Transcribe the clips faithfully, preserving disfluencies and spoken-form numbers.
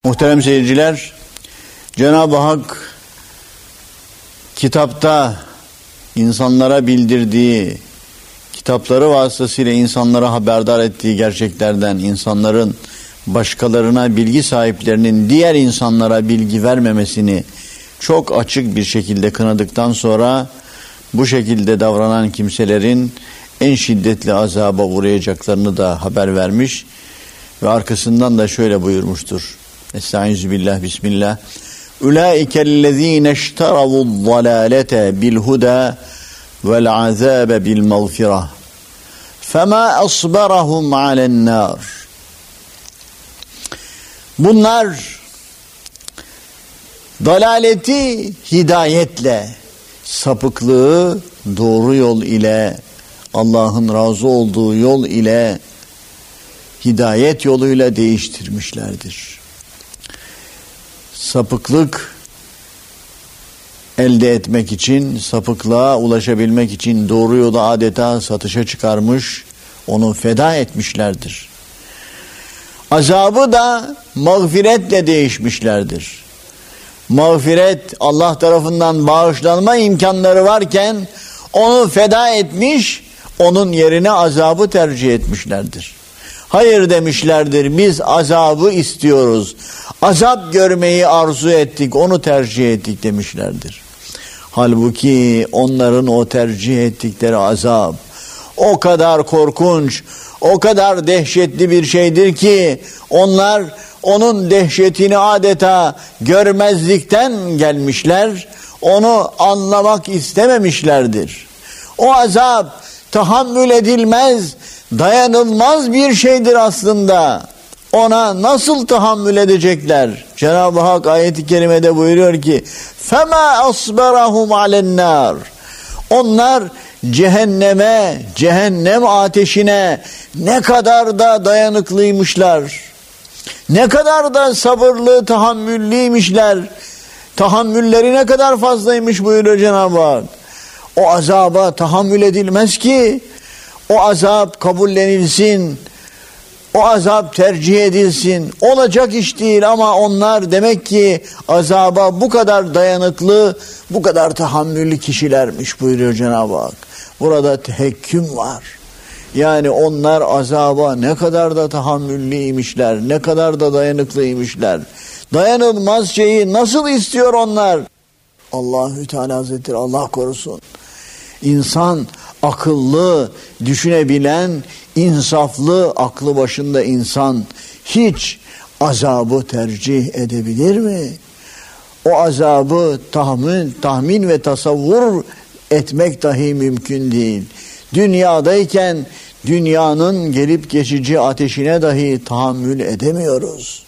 Muhterem seyirciler, Cenab-ı Hak kitapta insanlara bildirdiği, kitapları vasıtasıyla insanlara haberdar ettiği gerçeklerden, insanların başkalarına, bilgi sahiplerinin diğer insanlara bilgi vermemesini çok açık bir şekilde kınadıktan sonra bu şekilde davranan kimselerin en şiddetli azaba uğrayacaklarını da haber vermiş ve arkasından da şöyle buyurmuştur. Estağfirullah, bismillah. Ulaikellezine işteravu'd-dalalete bil-huda vel-azabe bil-mağfirah. Fema asbarahum alen-nar. Bunlar dalaleti hidayetle, sapıklığı doğru yol ile, Allah'ın razı olduğu yol ile, hidayet yoluyla değiştirmişlerdir. Sapıklık elde etmek için, sapıklığa ulaşabilmek için doğru yolu adeta satışa çıkarmış, onu feda etmişlerdir. Azabı da mağfiretle değişmişlerdir. Mağfiret, Allah tarafından bağışlanma imkanları varken onu feda etmiş, onun yerine azabı tercih etmişlerdir. Hayır demişlerdir, biz azabı istiyoruz. Azap görmeyi arzu ettik, onu tercih ettik demişlerdir. Halbuki onların o tercih ettikleri azap o kadar korkunç, o kadar dehşetli bir şeydir ki onlar onun dehşetini adeta görmezlikten gelmişler, onu anlamak istememişlerdir. O azap tahammül edilmez, dayanılmaz bir şeydir aslında. Ona nasıl tahammül edecekler? Cenab-ı Hak ayet-i kerimede buyuruyor ki فَمَا أَصْبَرَهُمْ عَلَى النَّارِ. Onlar cehenneme, cehennem ateşine ne kadar da dayanıklıymışlar. Ne kadar da sabırlı, tahammüllüymüşler. Tahammülleri ne kadar fazlaymış buyuruyor Cenab-ı Hak. O azaba tahammül edilmez ki, o azap kabullenilsin, o azap tercih edilsin. Olacak iş değil ama onlar demek ki azaba bu kadar dayanıklı, bu kadar tahammüllü kişilermiş buyuruyor Cenab-ı Hak. Burada tehekküm var. Yani onlar azaba ne kadar da tahammüllüymüşler, ne kadar da dayanıklıymışlar. Dayanılmaz şeyi nasıl istiyor onlar? Allahü Teala Hazretleri Allah korusun. İnsan akıllı, düşünebilen, insaflı, aklı başında insan hiç azabı tercih edebilir mi? O azabı tahmin, tahmin ve tasavvur etmek dahi mümkün değil. Dünyadayken dünyanın gelip geçici ateşine dahi tahammül edemiyoruz.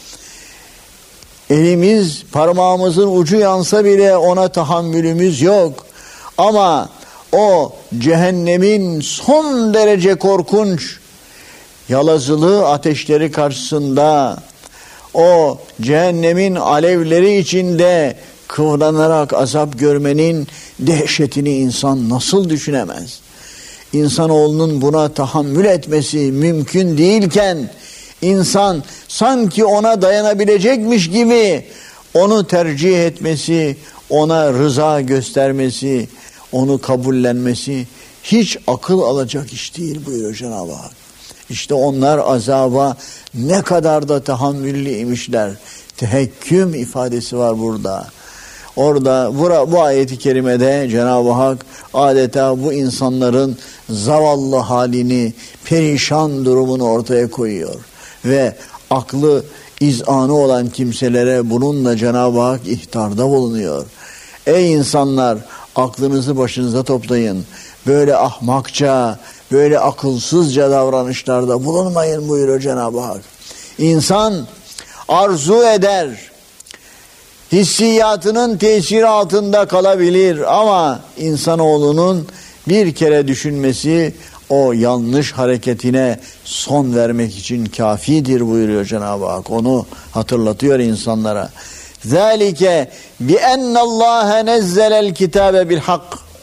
Elimiz, parmağımızın ucu yansa bile ona tahammülümüz yok. Ama o cehennemin son derece korkunç yalazılı ateşleri karşısında, o cehennemin alevleri içinde kıvranarak azap görmenin dehşetini insan nasıl düşünemez? İnsanoğlunun buna tahammül etmesi mümkün değilken, insan sanki ona dayanabilecekmiş gibi onu tercih etmesi, ona rıza göstermesi, onu kabullenmesi hiç akıl alacak iş değil buyuruyor Cenab-ı Hak. İşte onlar azaba ne kadar da tahammüllüymüşler. Tehekküm ifadesi var burada. Orada bu, bu ayeti kerimede Cenab-ı Hak adeta bu insanların zavallı halini, perişan durumunu ortaya koyuyor. Ve aklı izanı olan kimselere bununla Cenab-ı Hak ihtarda bulunuyor. Ey insanlar, aklınızı başınıza toplayın. Böyle ahmakça, böyle akılsızca davranışlarda bulunmayın buyuruyor Cenab-ı Hak. İnsan arzu eder, hissiyatının tesiri altında kalabilir ama insanoğlunun bir kere düşünmesi o yanlış hareketine son vermek için kafidir buyuruyor Cenab-ı Hak. Onu hatırlatıyor insanlara. ذَٰلِكَ بِأَنَّ اللّٰهَ نَزَّلَ الْكِتَابَ بِالْحَقِّ.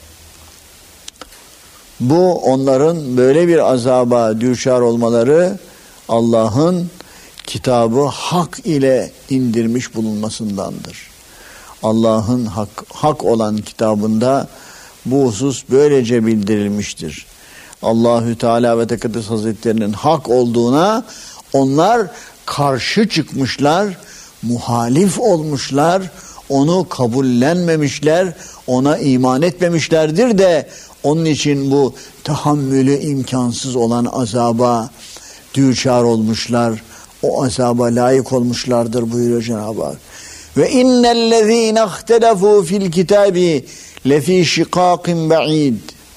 Bu onların böyle bir azaba düşar olmaları Allah'ın kitabı hak ile indirmiş bulunmasındandır. Allah'ın hak, hak olan kitabında bu husus böylece bildirilmiştir. Allahü Teala ve Tekaddes Hazretlerinin hak olduğuna onlar karşı çıkmışlar, muhalif olmuşlar, onu kabullenmemişler, ona iman etmemişlerdir de onun için bu tahammülü imkansız olan azaba düçar olmuşlar, o azaba layık olmuşlardır buyuruyor Cenab-ı Hak. Ve innellezîne ihtelefû fil kitâbi lefî şikâkin ba'id.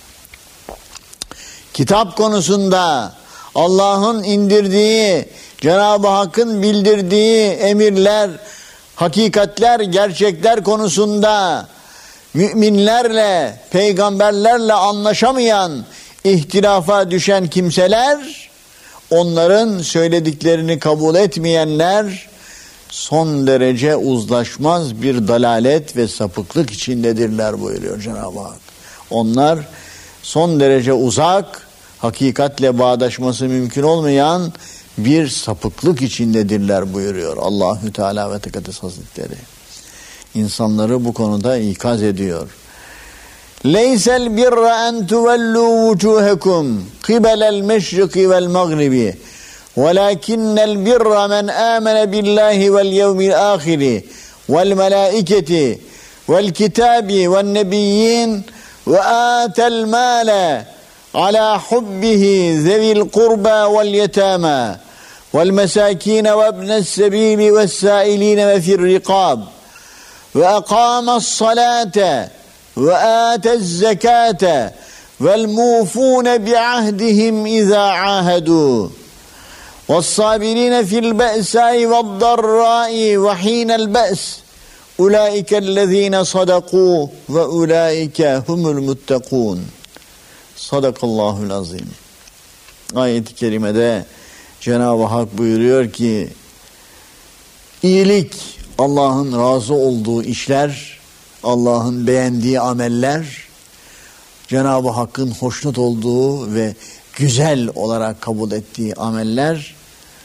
Kitap konusunda Allah'ın indirdiği, Cenab-ı Hakk'ın bildirdiği emirler, hakikatler, gerçekler konusunda müminlerle, peygamberlerle anlaşamayan, ihtilafa düşen kimseler, onların söylediklerini kabul etmeyenler son derece uzlaşmaz bir dalalet ve sapıklık içindedirler buyuruyor Cenab-ı Hak. Onlar son derece uzak, hakikatle bağdaşması mümkün olmayan bir sapıklık içindedirler buyuruyor Allahü Teala ve Tekaddes Hazretleri. İnsanları bu konuda ikaz ediyor. Leysel birra en tuvellu vucuhekum kibelel meşriki vel mağribi velakinnel birra men amene billahi vel yevmil ahiri vel melaiketi vel kitabi vel nebiyyin ve atel mâle ala hubbihi zevil kurba vel yetâmâ vel mesâkîne ve ibnes sebîli ve sâilîne ve fir rikâb ve akâmes salâte ve âtez zekâte vel mûfûne bi'ahdihim izâ âhedû ve's-sâbirîne fil be'sâi ve'd-darrâi ve hînel be's ulaikellezîne sadakû ve ulaike humul muttakûn. Sadakallahul azim. Ayet-i kerimede Cenab-ı Hak buyuruyor ki iyilik, Allah'ın razı olduğu işler, Allah'ın beğendiği ameller, Cenab-ı Hakk'ın hoşnut olduğu ve güzel olarak kabul ettiği ameller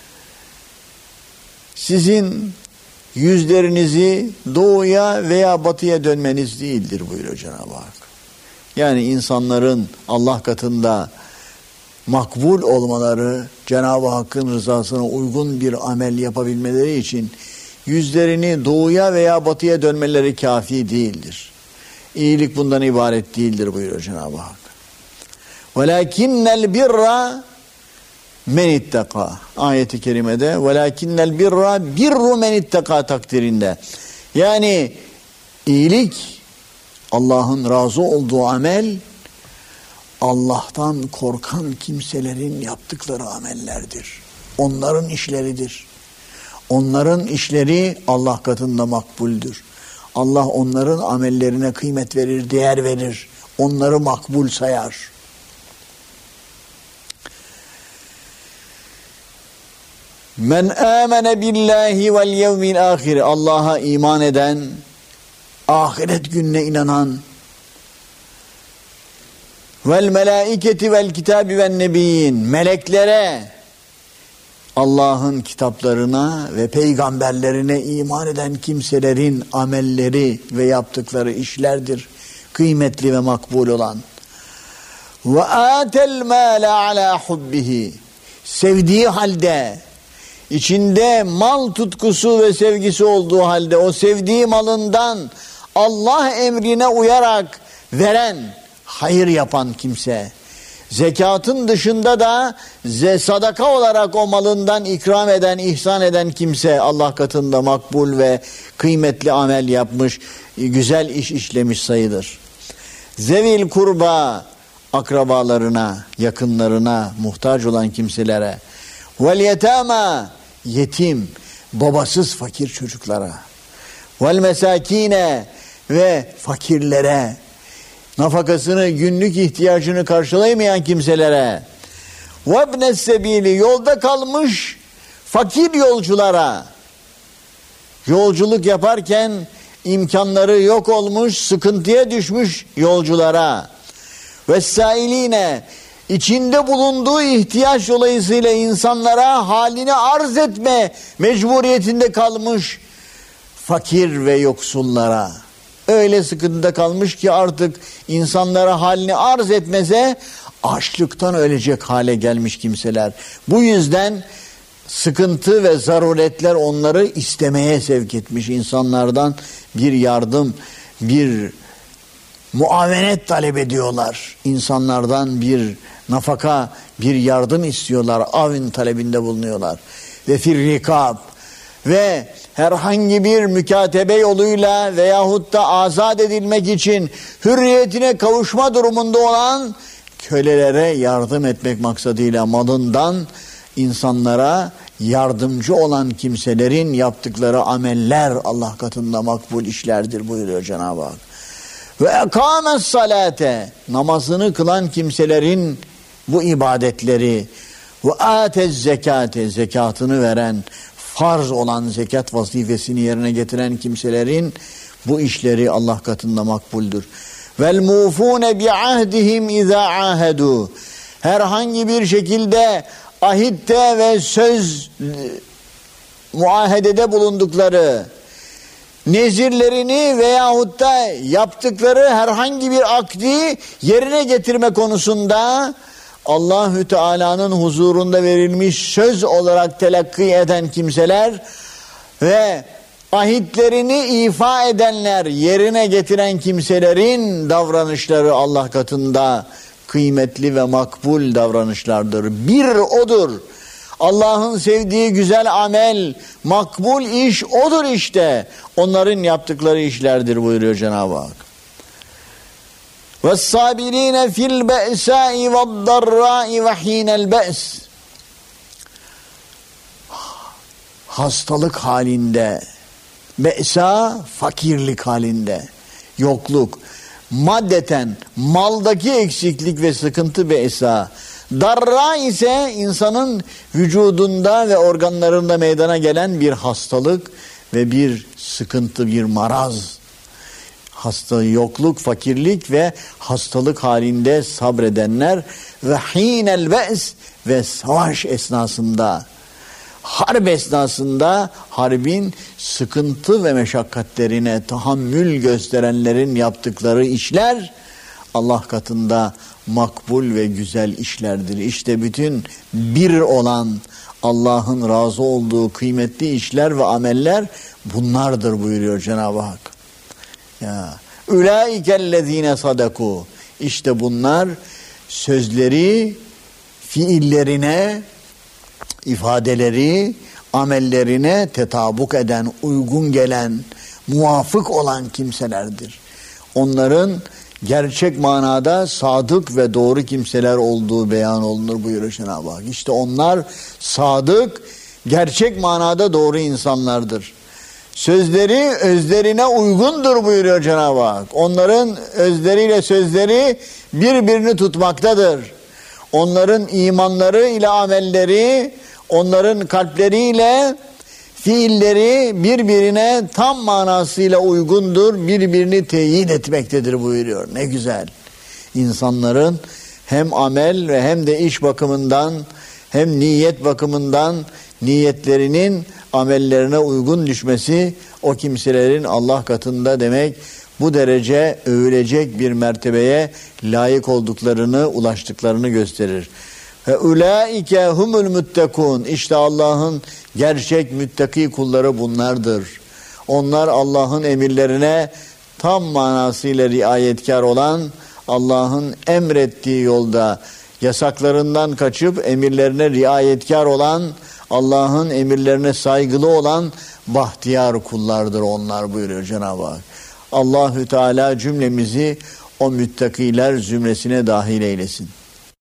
sizin yüzlerinizi doğuya veya batıya dönmeniz değildir buyuruyor Cenab-ı Hak. Yani insanların Allah katında makbul olmaları, Cenab-ı Hakk'ın rızasına uygun bir amel yapabilmeleri için yüzlerini doğuya veya batıya dönmeleri kafi değildir. İyilik bundan ibaret değildir buyuruyor Cenab-ı Hak. وَلَكِنَّ الْبِرَّ مَنِ اتَّقَى ayeti kerimede وَلَكِنَّ الْبِرَّ بِرُّ مَنِ اتَّقَى takdirinde. Yani iyilik, Allah'ın razı olduğu amel, Allah'tan korkan kimselerin yaptıkları amellerdir. Onların işleridir. Onların işleri Allah katında makbuldür. Allah onların amellerine kıymet verir, değer verir. Onları makbul sayar. Men amene billahi vel yevmil ahir. Allah'a iman eden, ahiret gününe inanan, vel melaiketi vel kitabi ven nebiyyin. Meleklere, Allah'ın kitaplarına ve peygamberlerine iman eden kimselerin amelleri ve yaptıkları işlerdir kıymetli ve makbul olan. Ve atel mâle alâ hubbihi. Sevdiği halde, içinde mal tutkusu ve sevgisi olduğu halde o sevdiği malından Allah emrine uyarak veren, hayır yapan kimse, zekatın dışında da sadaka olarak o malından ikram eden, ihsan eden kimse Allah katında makbul ve kıymetli amel yapmış, güzel iş işlemiş sayılır. Zevil kurba, akrabalarına, yakınlarına, muhtaç olan kimselere, vel yetama, yetim, babasız fakir çocuklara, vel mesakine ve fakirlere, nafakasını, günlük ihtiyacını karşılayamayan kimselere, وَابْنَ sebili, yolda kalmış fakir yolculara, yolculuk yaparken imkanları yok olmuş, sıkıntıya düşmüş yolculara, وَالسَّائِلِينَ, içinde bulunduğu ihtiyaç dolayısıyla insanlara halini arz etme mecburiyetinde kalmış fakir ve yoksullara. Öyle sıkıntıda kalmış ki artık insanlara halini arz etmese açlıktan ölecek hale gelmiş kimseler. Bu yüzden sıkıntı ve zaruretler onları istemeye sevk etmiş. İnsanlardan bir yardım, bir muavenet talep ediyorlar. İnsanlardan bir nafaka, bir yardım istiyorlar. Avin talebinde bulunuyorlar. Ve firrikab ve herhangi bir mükatebe yoluyla veyahut da azat edilmek için hürriyetine kavuşma durumunda olan kölelere yardım etmek maksadıyla malından insanlara yardımcı olan kimselerin yaptıkları ameller Allah katında makbul işlerdir buyuruyor Cenab-ı Hak. Ve ekâmes salate, namazını kılan kimselerin bu ibadetleri, ve âtez zekâte, zekatını veren, farz olan zekat vazifesini yerine getiren kimselerin bu işleri Allah katında makbuldür. Vel mufûne bi ahdihim izâ âhedû, herhangi bir şekilde ahitte ve söz muahedede bulundukları, nezirlerini veyahut da yaptıkları herhangi bir akdi yerine getirme konusunda Allahü Teala'nın huzurunda verilmiş söz olarak telakki eden kimseler ve ahitlerini ifa edenler, yerine getiren kimselerin davranışları Allah katında kıymetli ve makbul davranışlardır. Bir odur. Allah'ın sevdiği güzel amel, makbul iş odur işte. Onların yaptıkları işlerdir buyuruyor Cenab-ı Hak. وَالصَّابِرِينَ فِي الْبَأْسَاءِ وَالضَّرَّاءِ وَحِينَ الْبَأْسِ, hastalık halinde, be'sa fakirlik halinde, yokluk, maddeten maldaki eksiklik ve sıkıntı be'sa, darra ise insanın vücudunda ve organlarında meydana gelen bir hastalık ve bir sıkıntı, bir maraz. Hasta, yokluk, fakirlik ve hastalık halinde sabredenler ve hinel be's, ve savaş esnasında, harp esnasında harbin sıkıntı ve meşakkatlerine tahammül gösterenlerin yaptıkları işler Allah katında makbul ve güzel işlerdir. İşte bütün bir olan Allah'ın razı olduğu kıymetli işler ve ameller bunlardır buyuruyor Cenab-ı Hak. Ya, ulaikellezine sadaku, işte bunlar sözleri fiillerine, ifadeleri amellerine tetabuk eden, uygun gelen, muvafık olan kimselerdir. Onların gerçek manada sadık ve doğru kimseler olduğu beyan olunur buyuruyor Cenab-ı Hak. İşte onlar sadık, gerçek manada doğru insanlardır. Sözleri özlerine uygundur buyuruyor Cenab-ı Hak. Onların özleriyle sözleri birbirini tutmaktadır. Onların imanları ile amelleri, onların kalpleriyle fiilleri birbirine tam manasıyla uygundur, birbirini teyit etmektedir buyuruyor. Ne güzel. İnsanların hem amel ve hem de iş bakımından, hem niyet bakımından niyetlerinin amellerine uygun düşmesi o kimselerin Allah katında demek bu derece övülecek bir mertebeye layık olduklarını, ulaştıklarını gösterir. Ve ulaike humul muttakun, işte Allah'ın gerçek müttaki kulları bunlardır. Onlar Allah'ın emirlerine tam manasıyla riayetkar olan, Allah'ın emrettiği yolda yasaklarından kaçıp emirlerine riayetkar olan, Allah'ın emirlerine saygılı olan bahtiyar kullardır onlar buyuruyor Cenab-ı Hak. Allahü Teala cümlemizi o müttakiler zümresine dahil eylesin.